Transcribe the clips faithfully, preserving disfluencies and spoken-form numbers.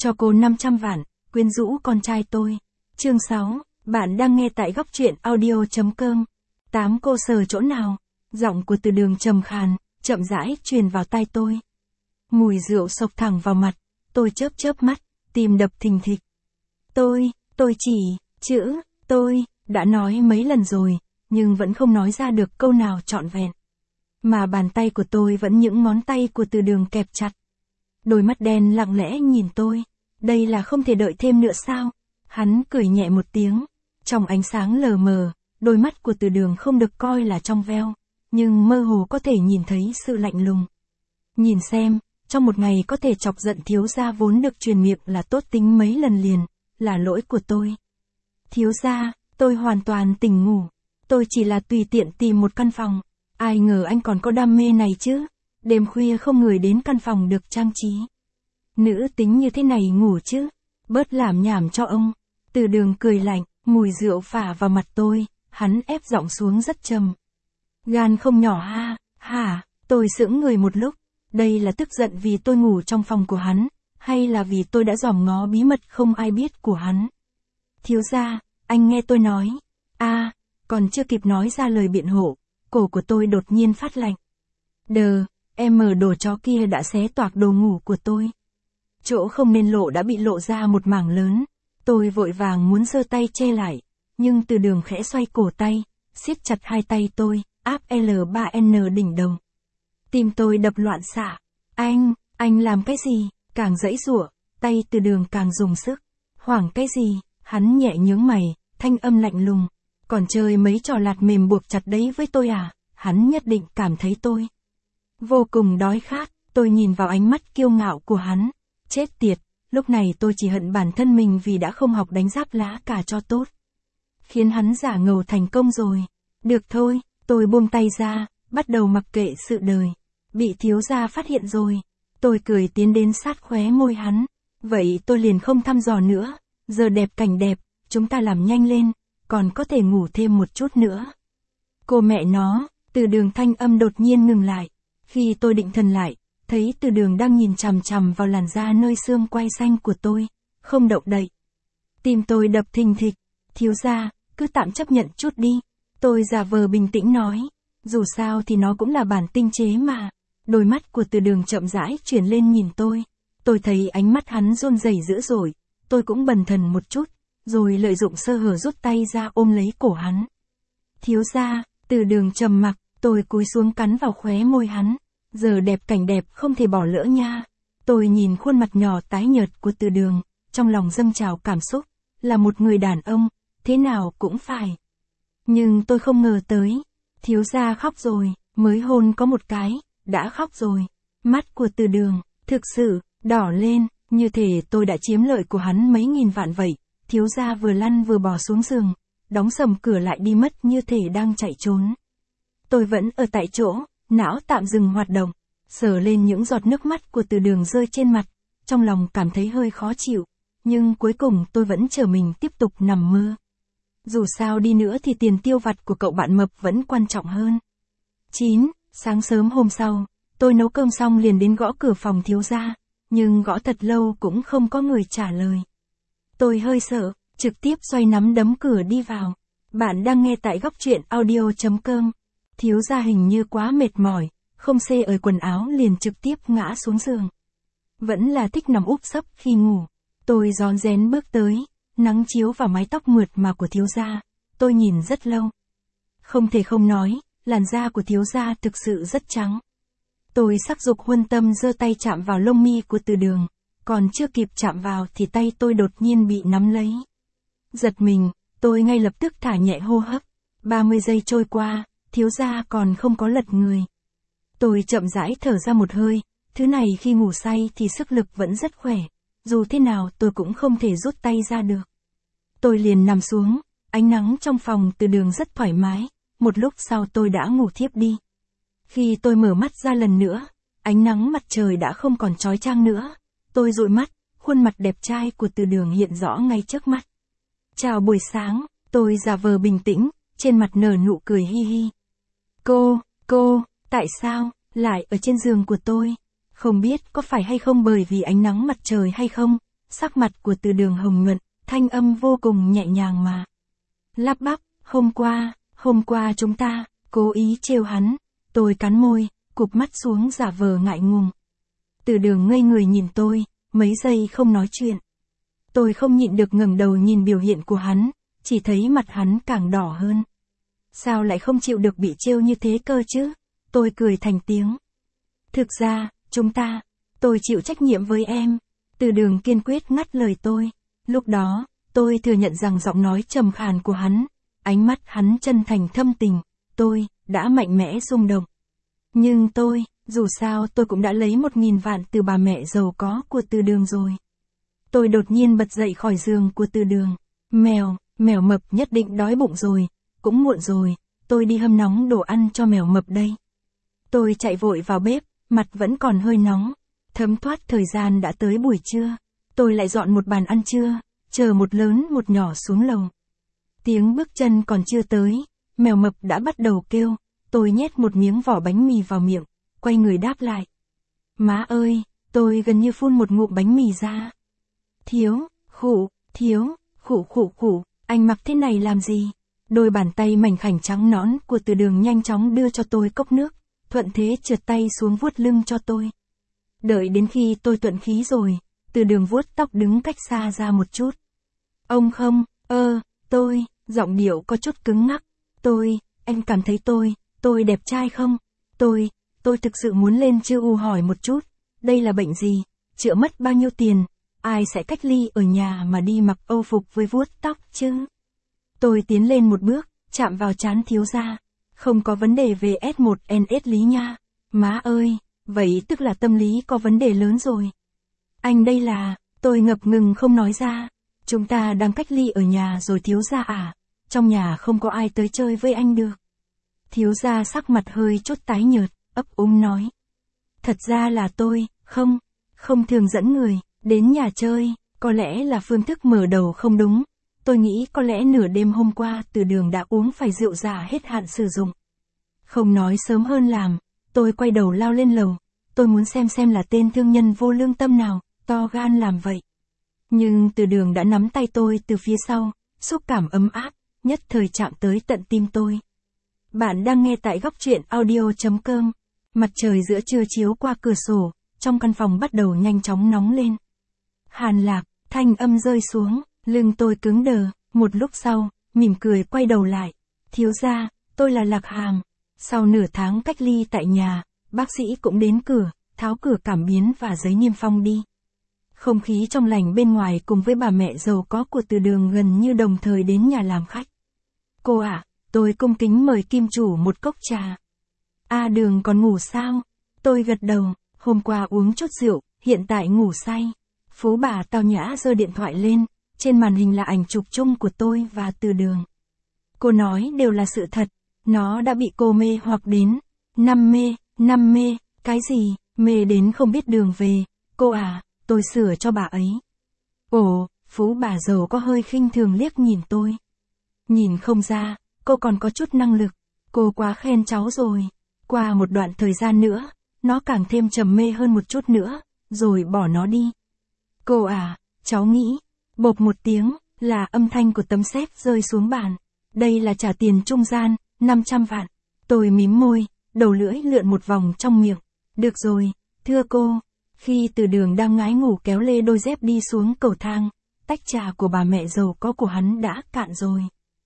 cho cô năm trăm vạn, quyến rũ con trai tôi. Chương sáu, bạn đang nghe tại góc truyện audio.com. Tám cô sờ chỗ nào? Giọng của Từ Đường trầm khàn, chậm rãi truyền vào tai tôi. Mùi rượu xộc thẳng vào mặt, tôi chớp chớp mắt, tim đập thình thịch. Tôi, tôi chỉ, chữ, tôi, đã nói mấy lần rồi, nhưng vẫn không nói ra được câu nào trọn vẹn. Mà bàn tay của tôi vẫn những ngón tay của Từ Đường kẹp chặt. Đôi mắt đen lặng lẽ nhìn tôi, đây là không thể đợi thêm nữa sao? Hắn cười nhẹ một tiếng, trong ánh sáng lờ mờ, đôi mắt của Từ Đường không được coi là trong veo, nhưng mơ hồ có thể nhìn thấy sự lạnh lùng. Nhìn xem, trong một ngày có thể chọc giận thiếu gia vốn được truyền miệng là tốt tính mấy lần liền, là lỗi của tôi. Thiếu gia, tôi hoàn toàn tỉnh ngủ, tôi chỉ là tùy tiện tìm một căn phòng, ai ngờ anh còn có đam mê này chứ, đêm khuya không người đến căn phòng được trang trí. Nữ tính như thế này ngủ chứ, bớt làm nhảm cho ông. Từ Đường cười lạnh, mùi rượu phả vào mặt tôi, hắn ép giọng xuống rất trầm. Gan không nhỏ ha, hả, tôi sững người một lúc, đây là tức giận vì tôi ngủ trong phòng của hắn, hay là vì tôi đã dòm ngó bí mật không ai biết của hắn. Thiếu gia, anh nghe tôi nói, a à, còn chưa kịp nói ra lời biện hộ, cổ của tôi đột nhiên phát lạnh. Đờ, em mở đồ chó kia đã xé toạc đồ ngủ của tôi. Chỗ không nên lộ đã bị lộ ra một mảng lớn, tôi vội vàng muốn giơ tay che lại, nhưng Từ Đường khẽ xoay cổ tay, siết chặt hai tay tôi, áp L ba N đỉnh đầu. Tim tôi đập loạn xạ. Anh, anh làm cái gì? Càng giãy giụa, tay Từ Đường càng dùng sức. Hoảng cái gì? Hắn nhẹ nhướng mày, thanh âm lạnh lùng. Còn chơi mấy trò lạt mềm buộc chặt đấy với tôi à? Hắn nhất định cảm thấy tôi vô cùng đói khát. Tôi nhìn vào ánh mắt kiêu ngạo của hắn. Chết tiệt, lúc này tôi chỉ hận bản thân mình vì đã không học đánh giáp lá cả cho tốt. Khiến hắn giả ngầu thành công rồi. Được thôi, tôi buông tay ra, bắt đầu mặc kệ sự đời. Bị thiếu gia phát hiện rồi. Tôi cười tiến đến sát khóe môi hắn. Vậy tôi liền không thăm dò nữa. Giờ đẹp cảnh đẹp, chúng ta làm nhanh lên, còn có thể ngủ thêm một chút nữa. Cô mẹ nó, Từ Đường thanh âm đột nhiên ngừng lại. Khi tôi định thần lại, thấy Từ Đường đang nhìn chằm chằm vào làn da nơi xương quai xanh của tôi, không động đậy. Tim tôi đập thình thịch. Thiếu gia, cứ tạm chấp nhận chút đi. Tôi giả vờ bình tĩnh nói. Dù sao thì nó cũng là bản tinh chế mà. Đôi mắt của Từ Đường chậm rãi chuyển lên nhìn tôi. Tôi thấy ánh mắt hắn run rẩy dữ dội. Tôi cũng bần thần một chút, rồi lợi dụng sơ hở rút tay ra ôm lấy cổ hắn. Thiếu gia, Từ Đường trầm mặc, tôi cúi xuống cắn vào khóe môi hắn. Giờ đẹp cảnh đẹp không thể bỏ lỡ nha. Tôi nhìn khuôn mặt nhỏ tái nhợt của Từ Đường, trong lòng dâng trào cảm xúc, là một người đàn ông, thế nào cũng phải. Nhưng tôi không ngờ tới, thiếu gia khóc rồi, mới hôn có một cái, đã khóc rồi. Mắt của Từ Đường, thực sự, đỏ lên, như thể tôi đã chiếm lợi của hắn mấy nghìn vạn vậy. Thiếu gia vừa lăn vừa bò xuống giường, đóng sầm cửa lại đi mất như thể đang chạy trốn. Tôi vẫn ở tại chỗ, não tạm dừng hoạt động, sờ lên những giọt nước mắt của Từ Đường rơi trên mặt, trong lòng cảm thấy hơi khó chịu, nhưng cuối cùng tôi vẫn chờ mình tiếp tục nằm mơ. Dù sao đi nữa thì tiền tiêu vặt của cậu bạn mập vẫn quan trọng hơn. chín. Sáng sớm hôm sau, tôi nấu cơm xong liền đến gõ cửa phòng thiếu gia, nhưng gõ thật lâu cũng không có người trả lời. Tôi hơi sợ, trực tiếp xoay nắm đấm cửa đi vào. Bạn đang nghe tại góc truyện audio.com. Thiếu gia hình như quá mệt mỏi, không xê ởi quần áo liền trực tiếp ngã xuống giường. Vẫn là thích nằm úp sấp khi ngủ. Tôi rón rén bước tới, nắng chiếu vào mái tóc mượt mà của thiếu gia. Tôi nhìn rất lâu. Không thể không nói, làn da của thiếu gia thực sự rất trắng. Tôi sắc dục huân tâm giơ tay chạm vào lông mi của Từ Đường, còn chưa kịp chạm vào thì tay tôi đột nhiên bị nắm lấy. Giật mình, tôi ngay lập tức thả nhẹ hô hấp. ba mươi giây trôi qua, thiếu gia còn không có lật người. Tôi chậm rãi thở ra một hơi, thứ này khi ngủ say thì sức lực vẫn rất khỏe, dù thế nào tôi cũng không thể rút tay ra được. Tôi liền nằm xuống, ánh nắng trong phòng Từ Đường rất thoải mái, một lúc sau tôi đã ngủ thiếp đi. Khi tôi mở mắt ra lần nữa, ánh nắng mặt trời đã không còn chói chang nữa. Tôi dụi mắt, khuôn mặt đẹp trai của Từ Đường hiện rõ ngay trước mắt. Chào buổi sáng, tôi giả vờ bình tĩnh, trên mặt nở nụ cười hi hi. Cô, cô, tại sao, lại ở trên giường của tôi? Không biết có phải hay không bởi vì ánh nắng mặt trời hay không, sắc mặt của Từ Đường hồng nhuận, thanh âm vô cùng nhẹ nhàng mà lắp bắp, hôm qua, hôm qua chúng ta, cố ý trêu hắn. Tôi cắn môi, cụp mắt xuống giả vờ ngại ngùng. Từ Đường ngây người nhìn tôi, mấy giây không nói chuyện. Tôi không nhịn được ngẩng đầu nhìn biểu hiện của hắn, chỉ thấy mặt hắn càng đỏ hơn. Sao lại không chịu được bị trêu như thế cơ chứ? Tôi cười thành tiếng. Thực ra, chúng ta, tôi chịu trách nhiệm với em. Từ Đường kiên quyết ngắt lời tôi. Lúc đó, tôi thừa nhận rằng giọng nói trầm khàn của hắn, ánh mắt hắn chân thành thâm tình, tôi, đã mạnh mẽ rung động. Nhưng tôi, dù sao tôi cũng đã lấy một nghìn vạn từ bà mẹ giàu có của Từ Đường rồi. Tôi đột nhiên bật dậy khỏi giường của Từ Đường. Mèo, mèo mập nhất định đói bụng rồi, cũng muộn rồi, tôi đi hâm nóng đồ ăn cho mèo mập đây. Tôi chạy vội vào bếp, mặt vẫn còn hơi nóng. Thấm thoát thời gian đã tới buổi trưa. Tôi lại dọn một bàn ăn trưa, chờ một lớn một nhỏ xuống lầu. Tiếng bước chân còn chưa tới, mèo mập đã bắt đầu kêu. Tôi nhét một miếng vỏ bánh mì vào miệng, quay người đáp lại. Má ơi, tôi gần như phun một ngụm bánh mì ra. Thiếu, khụ, thiếu, khụ khụ khụ, anh mặc thế này làm gì? Đôi bàn tay mảnh khảnh trắng nõn của Từ Đường nhanh chóng đưa cho tôi cốc nước, thuận thế trượt tay xuống vuốt lưng cho tôi. Đợi đến khi tôi thuận khí rồi, Từ Đường vuốt tóc đứng cách xa ra một chút. Ông không, ơ, tôi, giọng điệu có chút cứng ngắc. Tôi, anh cảm thấy tôi, tôi đẹp trai không? Tôi, tôi thực sự muốn lên chư U hỏi một chút, đây là bệnh gì? Chữa mất bao nhiêu tiền? Ai sẽ cách ly ở nhà mà đi mặc âu phục với vuốt tóc chứ? Tôi tiến lên một bước, chạm vào trán thiếu gia. Không có vấn đề về S một N S lý nha. Má ơi, vậy tức là tâm lý có vấn đề lớn rồi. Anh đây là, tôi ngập ngừng không nói ra. Chúng ta đang cách ly ở nhà rồi thiếu gia à? Trong nhà không có ai tới chơi với anh được. Thiếu gia sắc mặt hơi chút tái nhợt, ấp úng nói. Thật ra là tôi, không, không thường dẫn người đến nhà chơi, có lẽ là phương thức mở đầu không đúng. Tôi nghĩ có lẽ nửa đêm hôm qua Từ Đường đã uống phải rượu giả hết hạn sử dụng. Không nói sớm hơn làm, tôi quay đầu lao lên lầu. Tôi muốn xem xem là tên thương nhân vô lương tâm nào, to gan làm vậy. Nhưng Từ Đường đã nắm tay tôi từ phía sau, xúc cảm ấm áp, nhất thời chạm tới tận tim tôi. Bạn đang nghe tại góc truyện audio chấm com. Mặt trời giữa trưa chiếu qua cửa sổ, trong căn phòng bắt đầu nhanh chóng nóng lên. Hàn Lạc, thanh âm rơi xuống, lưng tôi cứng đờ, một lúc sau, mỉm cười quay đầu lại. Thiếu gia, tôi là Lạc Hàm. Sau nửa tháng cách ly tại nhà, bác sĩ cũng đến cửa, tháo cửa cảm biến và giấy niêm phong đi. Không khí trong lành bên ngoài cùng với bà mẹ giàu có của Từ Đường gần như đồng thời đến nhà làm khách. Cô ạ, à, tôi cung kính mời kim chủ một cốc trà. A Đường còn ngủ sao? Tôi gật đầu, hôm qua uống chút rượu, hiện tại ngủ say. Phú bà tao nhã giơ điện thoại lên, trên màn hình là ảnh chụp chung của tôi và Từ Đường. Cô nói đều là sự thật, nó đã bị cô mê hoặc đến. Năm mê, năm mê, cái gì, mê đến không biết đường về. Cô à, tôi sửa cho bà ấy. Ồ, Phú bà giàu có hơi khinh thường liếc nhìn tôi. Nhìn không ra, cô còn có chút năng lực, cô quá khen cháu rồi. Qua một đoạn thời gian nữa, nó càng thêm trầm mê hơn một chút nữa, rồi bỏ nó đi. Cô à, cháu nghĩ, bộp một tiếng, là âm thanh của tấm séc rơi xuống bàn. Đây là trả tiền trung gian, năm trăm vạn. Tôi mím môi, đầu lưỡi lượn một vòng trong miệng. Được rồi, thưa cô. Khi Từ Đường đang ngái ngủ kéo lê đôi dép đi xuống cầu thang, tách trà của bà mẹ giàu có của hắn đã cạn rồi.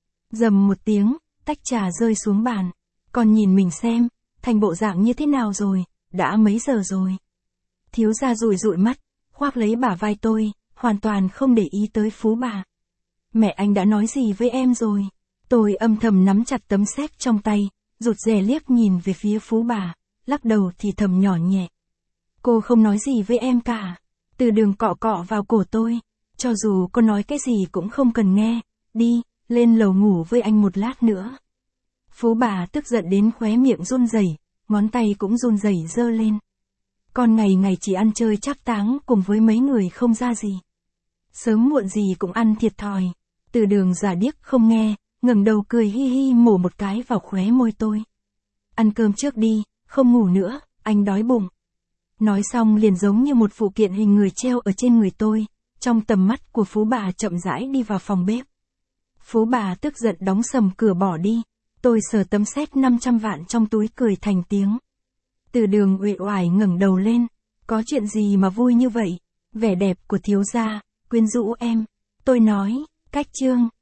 Dầm một tiếng, tách trà rơi xuống bàn. Còn nhìn mình xem, thành bộ dạng như thế nào rồi, đã mấy giờ rồi. Thiếu gia rụi rụi mắt, khoác lấy bả vai tôi, hoàn toàn không để ý tới Phú bà. Mẹ anh đã nói gì với em rồi? Tôi âm thầm nắm chặt tấm séc trong tay, rụt rè liếc nhìn về phía Phú bà, lắc đầu thì thầm nhỏ nhẹ. Cô không nói gì với em cả. Từ Đường cọ cọ vào cổ tôi. Cho dù cô nói cái gì cũng không cần nghe. Đi, lên lầu ngủ với anh một lát nữa. Phú bà tức giận đến khóe miệng run rẩy, ngón tay cũng run rẩy giơ lên. Con ngày ngày chỉ ăn chơi trác táng cùng với mấy người không ra gì. Sớm muộn gì cũng ăn thiệt thòi. Từ Đường giả điếc không nghe, ngẩng đầu cười hi hi mổ một cái vào khóe môi tôi. Ăn cơm trước đi, không ngủ nữa, anh đói bụng. Nói xong liền giống như một phụ kiện hình người treo ở trên người tôi, Trong tầm mắt của Phú bà chậm rãi đi vào phòng bếp. Phú bà tức giận đóng sầm cửa bỏ đi. Tôi sờ tấm séc năm trăm vạn trong túi cười thành tiếng. Từ Đường uể oải ngẩng đầu lên. Có chuyện gì mà vui như vậy? Vẻ đẹp của thiếu gia quyến rũ em. Tôi nói, cách Trương.